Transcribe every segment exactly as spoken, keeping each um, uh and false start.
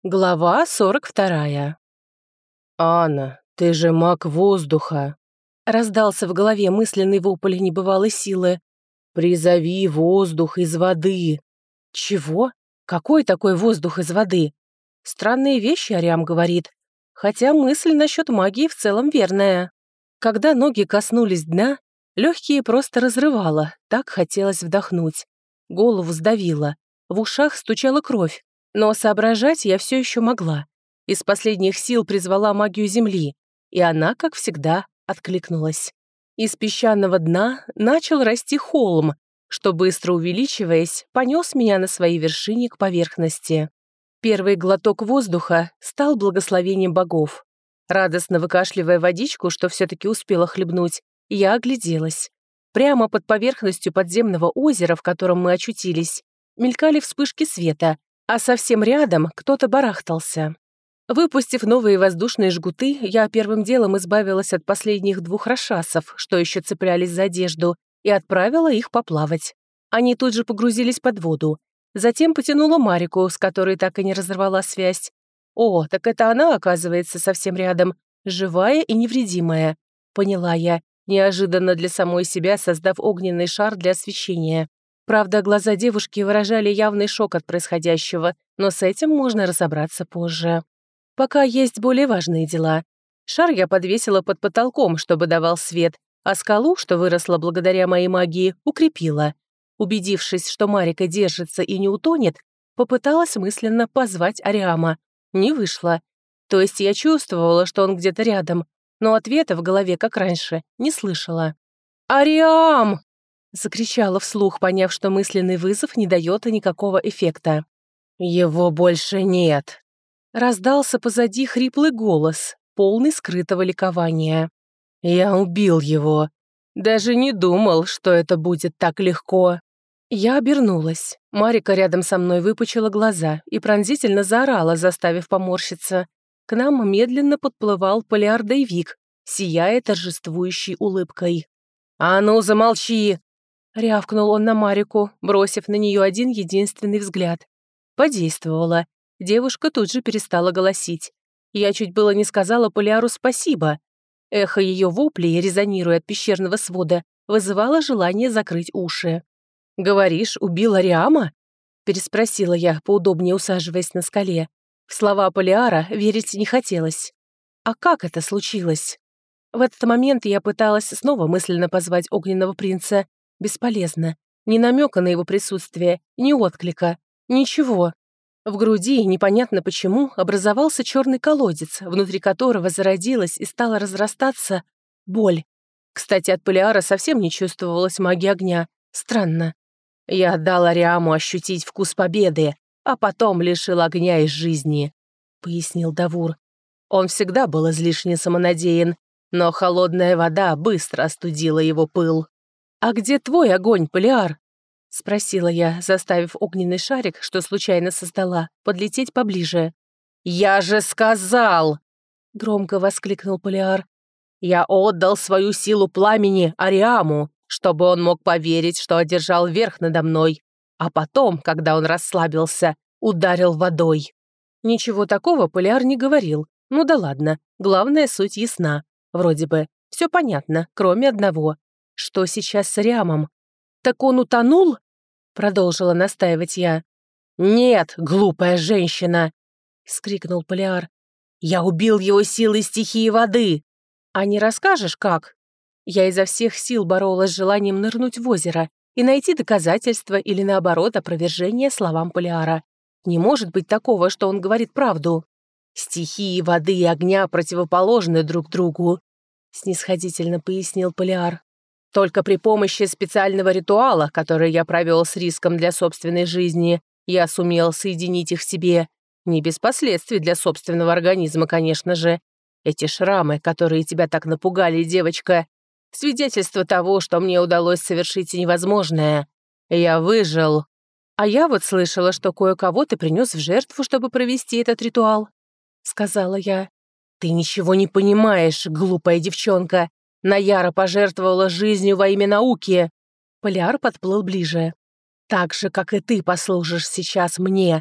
Глава сорок вторая. «Анна, ты же маг воздуха!» Раздался в голове мысленный вопль небывалой силы. «Призови воздух из воды!» «Чего? Какой такой воздух из воды?» Странные вещи Ариам говорит. Хотя мысль насчет магии в целом верная. Когда ноги коснулись дна, легкие просто разрывало, так хотелось вдохнуть. Голову сдавило, в ушах стучала кровь. Но соображать я все еще могла. Из последних сил призвала магию земли, и она, как всегда, откликнулась. Из песчаного дна начал расти холм, что, быстро увеличиваясь, понес меня на своей вершине к поверхности. Первый глоток воздуха стал благословением богов. Радостно выкашливая водичку, что все-таки успела хлебнуть, я огляделась. Прямо под поверхностью подземного озера, в котором мы очутились, мелькали вспышки света, а совсем рядом кто-то барахтался. Выпустив новые воздушные жгуты, я первым делом избавилась от последних двух расшасов, что еще цеплялись за одежду, и отправила их поплавать. Они тут же погрузились под воду. Затем потянула Марику, с которой так и не разорвала связь. О, так это она, оказывается, совсем рядом, живая и невредимая. Поняла я, неожиданно для самой себя создав огненный шар для освещения. Правда, глаза девушки выражали явный шок от происходящего, но с этим можно разобраться позже. Пока есть более важные дела. Шар я подвесила под потолком, чтобы давал свет, а скалу, что выросла благодаря моей магии, укрепила. Убедившись, что Марика держится и не утонет, попыталась мысленно позвать Ариама. Не вышло. То есть я чувствовала, что он где-то рядом, но ответа в голове, как раньше, не слышала. «Ариам!» Закричала вслух, поняв, что мысленный вызов не дает никакого эффекта. «Его больше нет!» Раздался позади хриплый голос, полный скрытого ликования. «Я убил его. Даже не думал, что это будет так легко». Я обернулась. Марика рядом со мной выпучила глаза и пронзительно заорала, заставив поморщиться. К нам медленно подплывал Полиар Дейвик, сияя торжествующей улыбкой. «А ну, замолчи!» Рявкнул он на Марику, бросив на нее один единственный взгляд. Подействовало. Девушка тут же перестала голосить. Я чуть было не сказала Поляру спасибо. Эхо ее воплей, резонируя от пещерного свода, вызывало желание закрыть уши. «Говоришь, убил Ариама?» Переспросила я, поудобнее усаживаясь на скале. В слова Полиара верить не хотелось. А как это случилось? В этот момент я пыталась снова мысленно позвать огненного принца. Бесполезно. Ни намека на его присутствие, ни отклика. Ничего. В груди, непонятно почему, образовался черный колодец, внутри которого зародилась и стала разрастаться боль. Кстати, от Полиара совсем не чувствовалась магия огня. Странно. Я отдал Ариаму ощутить вкус победы, а потом лишил огня из жизни, пояснил Давур. Он всегда был излишне самонадеян, но холодная вода быстро остудила его пыл. «А где твой огонь, Полиар?» — спросила я, заставив огненный шарик, что случайно создала, подлететь поближе. «Я же сказал!» — громко воскликнул Полиар. «Я отдал свою силу пламени Ариаму, чтобы он мог поверить, что одержал верх надо мной, а потом, когда он расслабился, ударил водой». Ничего такого Полиар не говорил. Ну да ладно, главная суть ясна. Вроде бы все понятно, кроме одного. Что сейчас с Ариамом? «Так он утонул?» — продолжила настаивать я. «Нет, глупая женщина!» — скрикнул Полиар. «Я убил его силой стихии воды!» «А не расскажешь, как?» Я изо всех сил боролась с желанием нырнуть в озеро и найти доказательства или, наоборот, опровержение словам Полиара. Не может быть такого, что он говорит правду. «Стихии воды и огня противоположны друг другу», — снисходительно пояснил Полиар. «Только при помощи специального ритуала, который я провел с риском для собственной жизни, я сумел соединить их в себе. Не без последствий для собственного организма, конечно же. Эти шрамы, которые тебя так напугали, девочка, свидетельство того, что мне удалось совершить невозможное. Я выжил. А я вот слышала, что кое-кого ты принес в жертву, чтобы провести этот ритуал», — сказала я. «Ты ничего не понимаешь, глупая девчонка. Наяра пожертвовала жизнью во имя науки». Полиар подплыл ближе. «Так же, как и ты послужишь сейчас мне.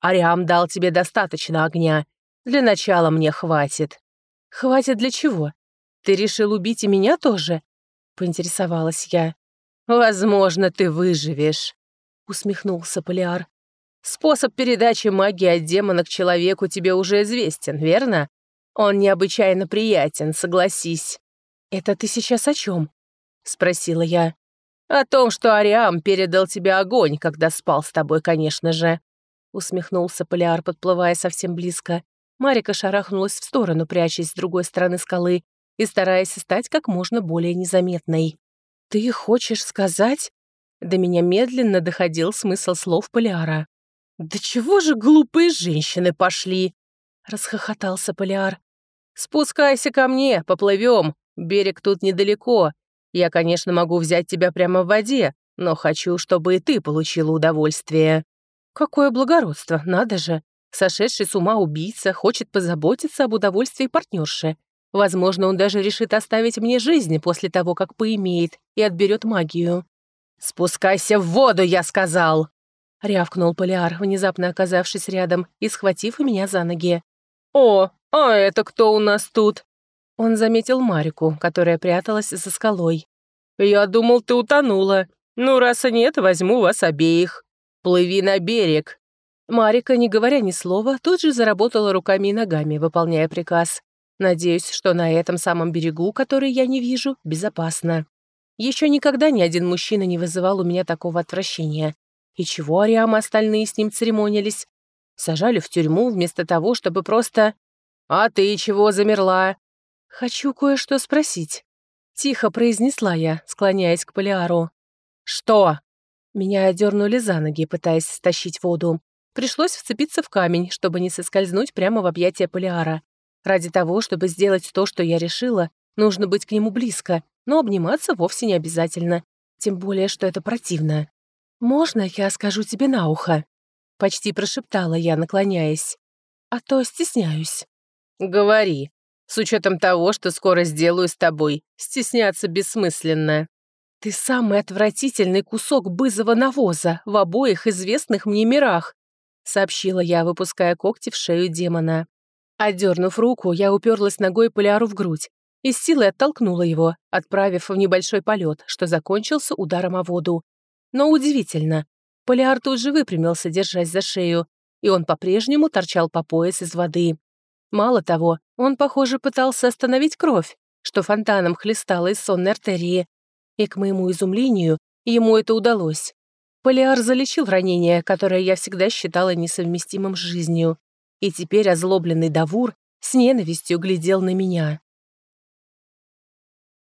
Ариам дал тебе достаточно огня. Для начала мне хватит». «Хватит для чего? Ты решил убить и меня тоже?» — поинтересовалась я. «Возможно, ты выживешь», — усмехнулся Полиар. «Способ передачи магии от демона к человеку тебе уже известен, верно? Он необычайно приятен, согласись». «Это ты сейчас о чем?» — спросила я. «О том, что Ариам передал тебе огонь, когда спал с тобой, конечно же», — усмехнулся Полиар, подплывая совсем близко. Марика шарахнулась в сторону, прячась с другой стороны скалы и стараясь стать как можно более незаметной. «Ты хочешь сказать?» До меня медленно доходил смысл слов Полиара. «Да чего же глупые женщины пошли?» — расхохотался Полиар. «Спускайся ко мне, поплывем. Берег тут недалеко. Я, конечно, могу взять тебя прямо в воде, но хочу, чтобы и ты получила удовольствие». Какое благородство, надо же. Сошедший с ума убийца хочет позаботиться об удовольствии партнерши. Возможно, он даже решит оставить мне жизнь после того, как поимеет и отберет магию. «Спускайся в воду, я сказал!» — рявкнул Полиар, внезапно оказавшись рядом и схватив меня за ноги. «О, а это кто у нас тут?» Он заметил Марику, которая пряталась за скалой. «Я думал, ты утонула. Ну, раз и нет, возьму вас обеих. Плыви на берег». Марика, не говоря ни слова, тут же заработала руками и ногами, выполняя приказ. Надеюсь, что на этом самом берегу, который я не вижу, безопасно. Еще никогда ни один мужчина не вызывал у меня такого отвращения. И чего Ариам и остальные с ним церемонились? Сажали в тюрьму вместо того, чтобы просто... «А ты чего замерла?» «Хочу кое-что спросить», — тихо произнесла я, склоняясь к Полиару. «Что?» Меня одернули за ноги, пытаясь стащить воду. Пришлось вцепиться в камень, чтобы не соскользнуть прямо в объятия Полиара. Ради того, чтобы сделать то, что я решила, нужно быть к нему близко, но обниматься вовсе не обязательно. Тем более, что это противно. «Можно я скажу тебе на ухо?» — почти прошептала я, наклоняясь. «А то стесняюсь». «Говори. С учетом того, что скоро сделаю с тобой, стесняться бессмысленно». «Ты самый отвратительный кусок бызого навоза в обоих известных мне мирах», — сообщила я, выпуская когти в шею демона. Отдернув руку, я уперлась ногой Полиару в грудь и с силой оттолкнула его, отправив в небольшой полет, что закончился ударом о воду. Но удивительно, Полиар тут же выпрямился, держась за шею, и он по-прежнему торчал по пояс из воды. Мало того, он, похоже, пытался остановить кровь, что фонтаном хлестала из сонной артерии. И, к моему изумлению, ему это удалось. Полиар залечил ранение, которое я всегда считала несовместимым с жизнью. И теперь озлобленный Давур с ненавистью глядел на меня.